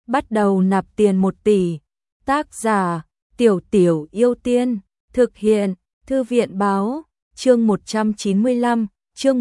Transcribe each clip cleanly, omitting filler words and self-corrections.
bắt đầu nạp tiền 1 tỷ. Tác giả, Tiểu Tiểu Yêu Tiên, thực hiện, Thư viện báo, chương 195, chương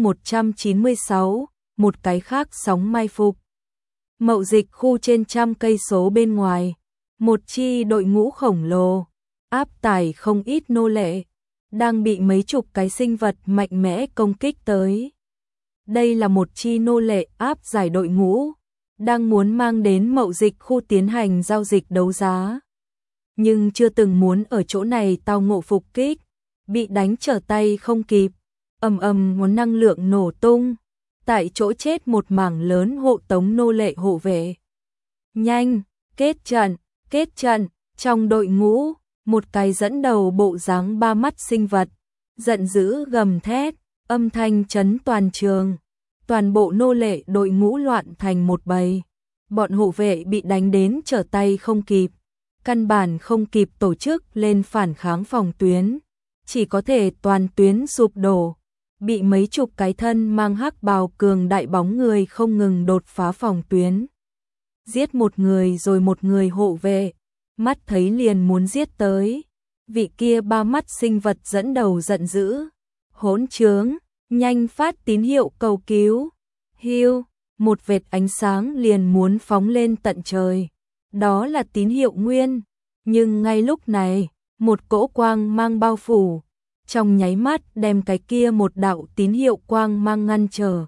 196, một cái khác sóng mai phục. Mậu dịch khu trên trăm cây số bên ngoài, một chi đội ngũ khổng lồ, áp tải không ít nô lệ, đang bị mấy chục cái sinh vật mạnh mẽ công kích tới. Đây là một chi nô lệ áp giải đội ngũ, đang muốn mang đến mậu dịch khu tiến hành giao dịch đấu giá. Nhưng chưa từng muốn ở chỗ này tao ngộ phục kích, bị đánh trở tay không kịp, ầm ầm nguồn năng lượng nổ tung, tại chỗ chết một mảng lớn hộ tống nô lệ hộ vệ. Nhanh, kết trận, trong đội ngũ, một cái dẫn đầu bộ dáng ba mắt sinh vật, giận dữ gầm thét, âm thanh chấn toàn trường. Toàn bộ nô lệ đội ngũ loạn thành một bầy, bọn hộ vệ bị đánh đến trở tay không kịp, căn bản không kịp tổ chức lên phản kháng phòng tuyến, chỉ có thể toàn tuyến sụp đổ, bị mấy chục cái thân mang hắc bào cường đại bóng người không ngừng đột phá phòng tuyến. Giết một người rồi một người hộ vệ, mắt thấy liền muốn giết tới, vị kia ba mắt sinh vật dẫn đầu giận dữ, hỗn trướng, nhanh phát tín hiệu cầu cứu. Hiu, một vệt ánh sáng liền muốn phóng lên tận trời. Đó là tín hiệu nguyên, nhưng ngay lúc này, một cỗ quang mang bao phủ, trong nháy mắt đem cái kia một đạo tín hiệu quang mang ngăn trở.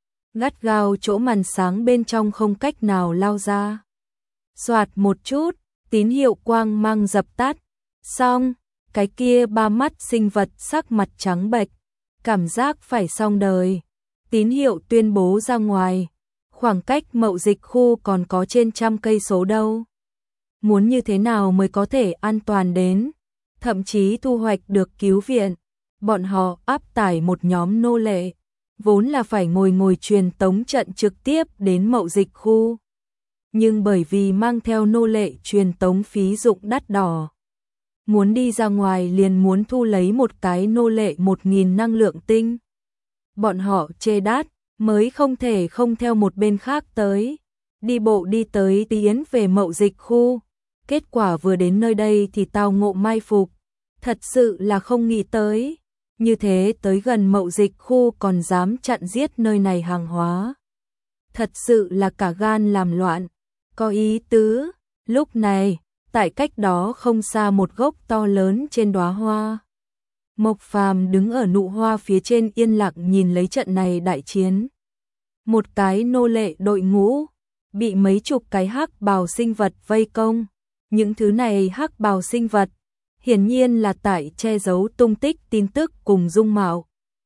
Gắt gao chỗ màn sáng bên trong không cách nào lao ra. Soạt một chút, tín hiệu quang mang dập tắt. Xong, cái kia ba mắt sinh vật sắc mặt trắng bệch, cảm giác phải xong đời. Tín hiệu tuyên bố ra ngoài, khoảng cách mậu dịch khu còn có trên trăm cây số đâu. Muốn như thế nào mới có thể an toàn đến, thậm chí thu hoạch được cứu viện. Bọn họ áp tải một nhóm nô lệ, vốn là phải ngồi truyền tống trận trực tiếp đến mậu dịch khu. Nhưng bởi vì mang theo nô lệ truyền tống phí dụng đắt đỏ, muốn đi ra ngoài liền muốn thu lấy một cái nô lệ 1.000 năng lượng tinh. Bọn họ chê đắt, mới không thể không theo một bên khác tới. Đi bộ đi tới tiến về mậu dịch khu. Kết quả vừa đến nơi đây thì tao ngộ mai phục. Thật sự là không nghĩ tới. Như thế tới gần mậu dịch khu còn dám chặn giết nơi này hàng hóa. Thật sự là cả gan làm loạn. Có ý tứ. Lúc này, tại cách đó không xa một gốc to lớn trên đóa hoa. Mộc Phàm đứng ở nụ hoa phía trên yên lặng nhìn lấy trận này đại chiến. Một cái nô lệ đội ngũ, bị mấy chục cái hắc bào sinh vật vây công. Những thứ này hắc bào sinh vật, hiển nhiên là tại che giấu tung tích tin tức cùng dung mạo.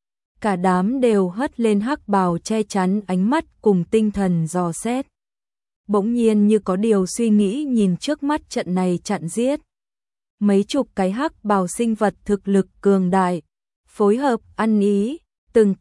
Cả đám đều hất lên hắc bào che chắn ánh mắt cùng tinh thần dò xét. Bỗng nhiên như có điều suy nghĩ nhìn trước mắt trận này chặn giết. Mấy chục cái hắc bào sinh vật thực lực cường đại, phối hợp ăn ý, từng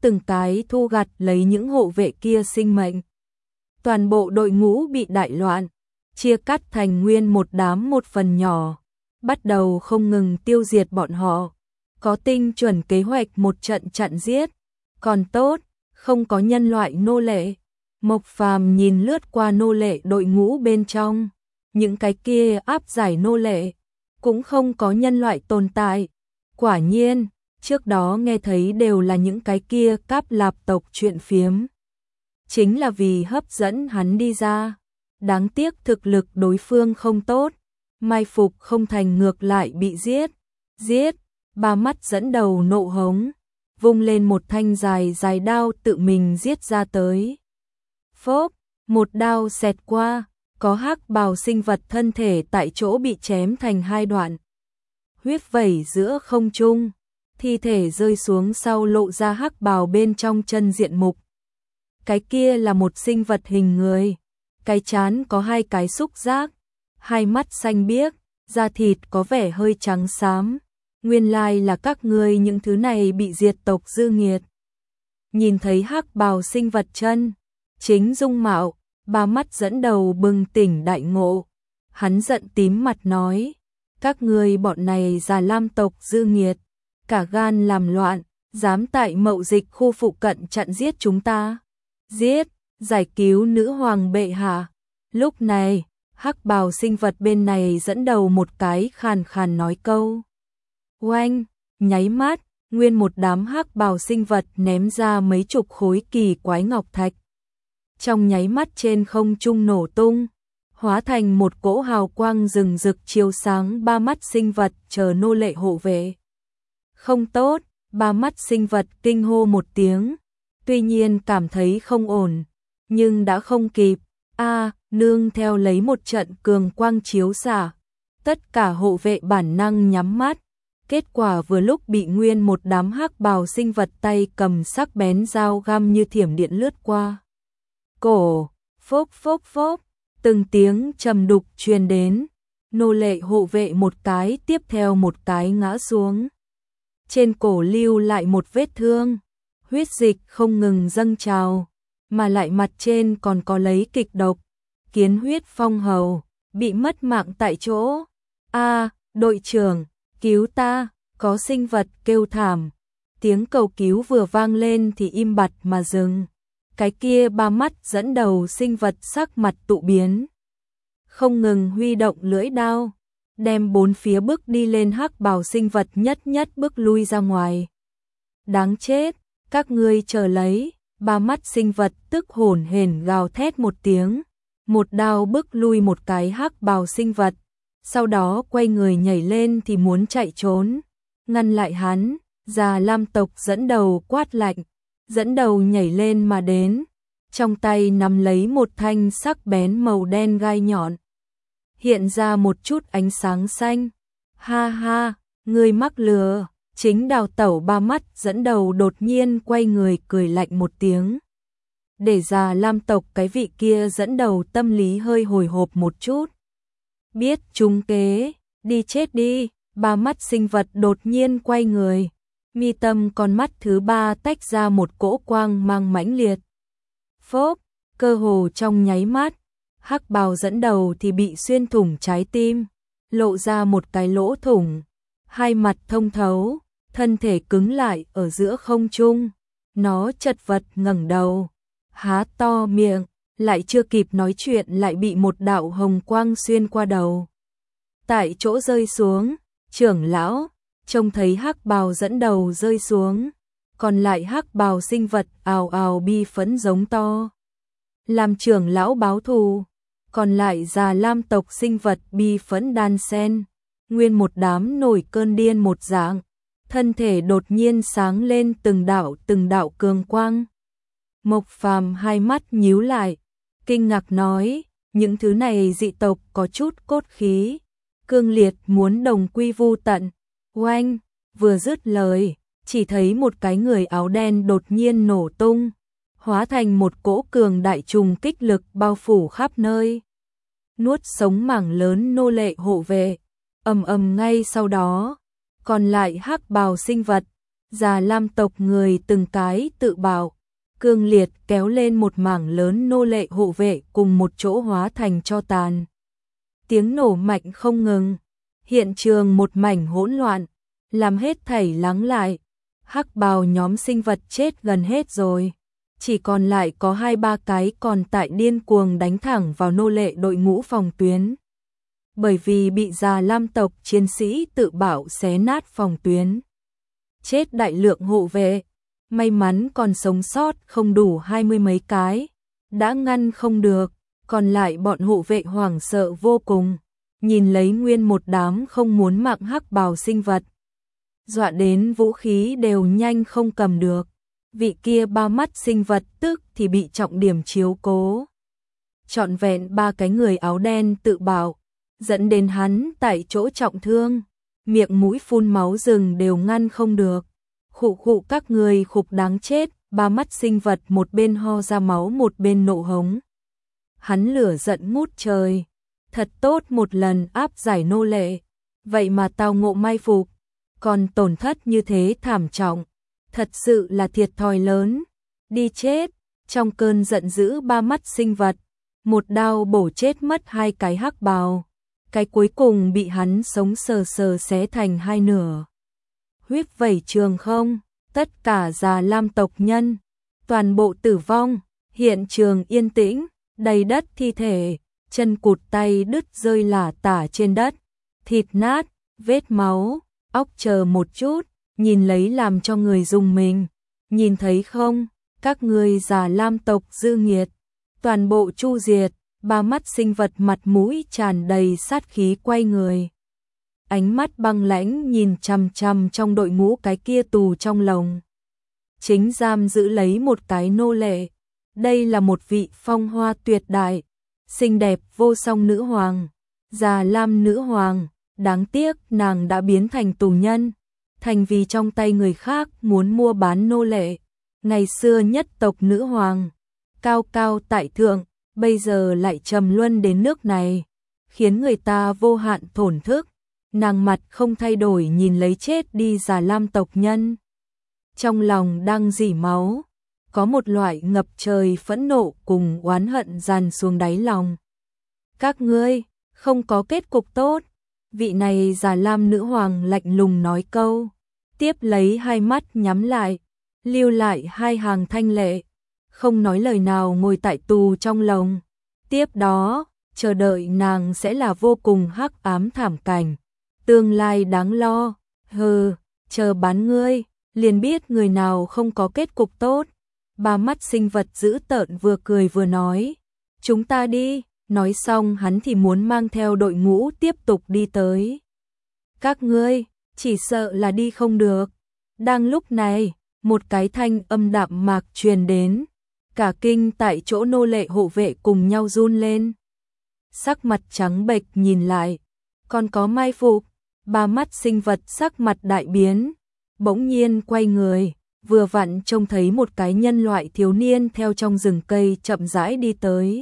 cái thu gặt lấy những hộ vệ kia sinh mệnh. Toàn bộ đội ngũ bị đại loạn, chia cắt thành nguyên một đám một phần nhỏ, bắt đầu không ngừng tiêu diệt bọn họ. Có tinh chuẩn kế hoạch một trận chặn giết, còn tốt, không có nhân loại nô lệ. Mộc Phàm nhìn lướt qua nô lệ đội ngũ bên trong, những cái kia áp giải nô lệ, cũng không có nhân loại tồn tại. Quả nhiên, trước đó nghe thấy đều là những cái kia Cáp Lạp tộc chuyện phiếm. Chính là vì hấp dẫn hắn đi ra. Đáng tiếc thực lực đối phương không tốt, mai phục không thành ngược lại bị giết. Ba mắt dẫn đầu nộ hống, vung lên một thanh dài đao tự mình giết ra tới. Phốp, một đao xẹt qua, có hắc bào sinh vật thân thể tại chỗ bị chém thành hai đoạn. Huyết vẩy giữa không trung, thi thể rơi xuống sau lộ ra hắc bào bên trong chân diện mục. Cái kia là một sinh vật hình người, cái trán có hai cái xúc giác, hai mắt xanh biếc, da thịt có vẻ hơi trắng xám. Nguyên lai là các ngươi những thứ này bị diệt tộc dư nghiệt. Nhìn thấy hắc bào sinh vật chân chính dung mạo, ba mắt dẫn đầu bừng tỉnh đại ngộ. Hắn giận tím mặt nói, các ngươi bọn này già lam tộc dư nghiệt, cả gan làm loạn, dám tại mậu dịch khu phụ cận chặn giết chúng ta. Giết, giải cứu nữ hoàng bệ hạ. Lúc này, hắc bào sinh vật bên này dẫn đầu một cái khàn khàn nói câu. Oanh, nháy mắt, nguyên một đám hắc bào sinh vật ném ra mấy chục khối kỳ quái ngọc thạch. Trong nháy mắt trên không trung nổ tung, hóa thành một cỗ hào quang rừng rực chiếu sáng ba mắt sinh vật chờ nô lệ hộ vệ. Không tốt, ba mắt sinh vật kinh hô một tiếng, tuy nhiên cảm thấy không ổn, nhưng đã không kịp. Nương theo lấy một trận cường quang chiếu xạ, tất cả hộ vệ bản năng nhắm mắt, kết quả vừa lúc bị nguyên một đám hắc bào sinh vật tay cầm sắc bén dao găm như thiểm điện lướt qua. Cổ, phốc phốc phốc, từng tiếng trầm đục truyền đến, nô lệ hộ vệ một cái tiếp theo một cái ngã xuống. Trên cổ lưu lại một vết thương, huyết dịch không ngừng dâng trào, mà lại mặt trên còn có lấy kịch độc, kiến huyết phong hầu, bị mất mạng tại chỗ. Đội trưởng, cứu ta, có sinh vật kêu thảm. Tiếng cầu cứu vừa vang lên thì im bặt mà dừng. Cái kia ba mắt dẫn đầu sinh vật sắc mặt tụ biến, không ngừng huy động lưỡi đao, đem bốn phía bước đi lên hắc bào sinh vật nhất nhất bước lui ra ngoài. Đáng chết, các ngươi chờ lấy, ba mắt sinh vật tức hổn hển gào thét một tiếng, một đao bước lui một cái hắc bào sinh vật, sau đó quay người nhảy lên thì muốn chạy trốn, ngăn lại hắn, Già Lam tộc dẫn đầu quát lạnh, dẫn đầu nhảy lên mà đến, trong tay nắm lấy một thanh sắc bén màu đen gai nhọn, hiện ra một chút ánh sáng xanh. Ha ha, ngươi mắc lừa. Chính đào tẩu ba mắt dẫn đầu đột nhiên quay người cười lạnh một tiếng. Để Già Lam tộc cái vị kia dẫn đầu tâm lý hơi hồi hộp một chút. Biết trúng kế, đi chết đi, ba mắt sinh vật đột nhiên quay người. Mi tâm con mắt thứ ba tách ra một cỗ quang mang mãnh liệt. Phốp, cơ hồ trong nháy mắt, hắc bào dẫn đầu thì bị xuyên thủng trái tim, lộ ra một cái lỗ thủng, hai mặt thông thấu, thân thể cứng lại ở giữa không trung, nó chật vật ngẩng đầu, há to miệng, lại chưa kịp nói chuyện lại bị một đạo hồng quang xuyên qua đầu. Tại chỗ rơi xuống, trưởng lão trông thấy hắc bào dẫn đầu rơi xuống, còn lại hắc bào sinh vật ào ào bi phẫn giống to. Làm trưởng lão báo thù, còn lại Già Lam tộc sinh vật bi phẫn đan sen, nguyên một đám nổi cơn điên một dạng, thân thể đột nhiên sáng lên từng đạo cường quang. Mộc Phàm hai mắt nhíu lại, kinh ngạc nói, những thứ này dị tộc có chút cốt khí, cương liệt muốn đồng quy vu tận. Oanh, vừa dứt lời, chỉ thấy một cái người áo đen đột nhiên nổ tung, hóa thành một cỗ cường đại trùng kích lực bao phủ khắp nơi, nuốt sống mảng lớn nô lệ hộ vệ. Ầm ầm ngay sau đó, còn lại hắc bào sinh vật, Già Lam tộc người từng cái tự bạo, cương liệt kéo lên một mảng lớn nô lệ hộ vệ cùng một chỗ hóa thành tro tàn. Tiếng nổ mạnh không ngừng, hiện trường một mảnh hỗn loạn, làm hết thảy lắng lại. Hắc bào nhóm sinh vật chết gần hết rồi, chỉ còn lại có 2-3 cái còn tại điên cuồng đánh thẳng vào nô lệ đội ngũ phòng tuyến. Bởi vì bị Già Lam tộc chiến sĩ tự bạo xé nát phòng tuyến, chết đại lượng hộ vệ, may mắn còn sống sót không đủ 20 mấy cái, đã ngăn không được, còn lại bọn hộ vệ hoảng sợ vô cùng, nhìn lấy nguyên một đám không muốn mạng hắc bào sinh vật, dọa đến vũ khí đều nhanh không cầm được. Vị kia ba mắt sinh vật tức thì bị trọng điểm chiếu cố, trọn vẹn 3 cái người áo đen tự bạo, dẫn đến hắn tại chỗ trọng thương, miệng mũi phun máu rừng đều ngăn không được. Khụ khụ các người khục đáng chết, ba mắt sinh vật một bên ho ra máu một bên nộ hống. Hắn lửa giận ngút trời, thật tốt một lần áp giải nô lệ, vậy mà tao ngộ mai phục, còn tổn thất như thế thảm trọng, thật sự là thiệt thòi lớn, đi chết. Trong cơn giận dữ ba mắt sinh vật, một đao bổ chết mất 2 cái hắc bào, cái cuối cùng bị hắn sống sờ sờ xé thành 2 nửa. Huyết vẩy trường không, tất cả Già Lam tộc nhân, toàn bộ tử vong, hiện trường yên tĩnh, đầy đất thi thể, chân cụt tay đứt rơi lả tả trên đất, thịt nát, vết máu, óc chờ một chút, nhìn lấy làm cho người rùng mình. Nhìn thấy không, các ngươi Già Lam tộc dư nghiệt, toàn bộ chu diệt. Ba mắt sinh vật mặt mũi tràn đầy sát khí quay người. Ánh mắt băng lãnh nhìn chằm chằm trong đội ngũ cái kia tù trong lồng. Chính giam giữ lấy một cái nô lệ. Đây là một vị phong hoa tuyệt đại, xinh đẹp vô song nữ hoàng, Già Lam nữ hoàng. Đáng tiếc nàng đã biến thành tù nhân, thành vì trong tay người khác muốn mua bán nô lệ. Ngày xưa nhất tộc nữ hoàng, cao cao tại thượng, bây giờ lại trầm luân đến nước này, khiến người ta vô hạn thổn thức. Nàng mặt không thay đổi nhìn lấy chết đi Già Lam tộc nhân. Trong lòng đang rỉ máu, có một loại ngập trời phẫn nộ cùng oán hận dàn xuống đáy lòng. Các ngươi, không có kết cục tốt. Vị này Già Lam nữ hoàng lạnh lùng nói câu, tiếp lấy hai mắt nhắm lại, lưu lại hai hàng thanh lệ, không nói lời nào ngồi tại tù trong lồng. Tiếp đó, chờ đợi nàng sẽ là vô cùng hắc ám thảm cảnh, tương lai đáng lo. Hừ, chờ bán ngươi, liền biết người nào không có kết cục tốt. Ba mắt sinh vật dữ tợn vừa cười vừa nói, chúng ta đi. Nói xong hắn thì muốn mang theo đội ngũ tiếp tục đi tới. Các ngươi, chỉ sợ là đi không được. Đang lúc này, một cái thanh âm đạm mạc truyền đến. Cả kinh tại chỗ nô lệ hộ vệ cùng nhau run lên. Sắc mặt trắng bệch nhìn lại, còn có mai phục. Ba mắt sinh vật sắc mặt đại biến, bỗng nhiên quay người, vừa vặn trông thấy một cái nhân loại thiếu niên theo trong rừng cây chậm rãi đi tới.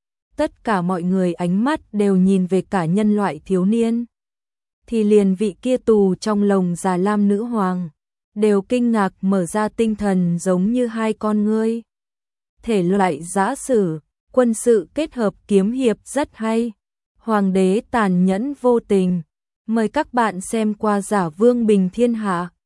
Tất cả mọi người ánh mắt đều nhìn về cả nhân loại thiếu niên. Thì liền vị kia tù trong lồng Già Lam nữ hoàng, đều kinh ngạc mở ra tinh thần giống như hai con ngươi. Thể loại giã sử, quân sự kết hợp kiếm hiệp rất hay. Hoàng đế tàn nhẫn vô tình. Mời các bạn xem qua Giả Vương Bình Thiên Hạ.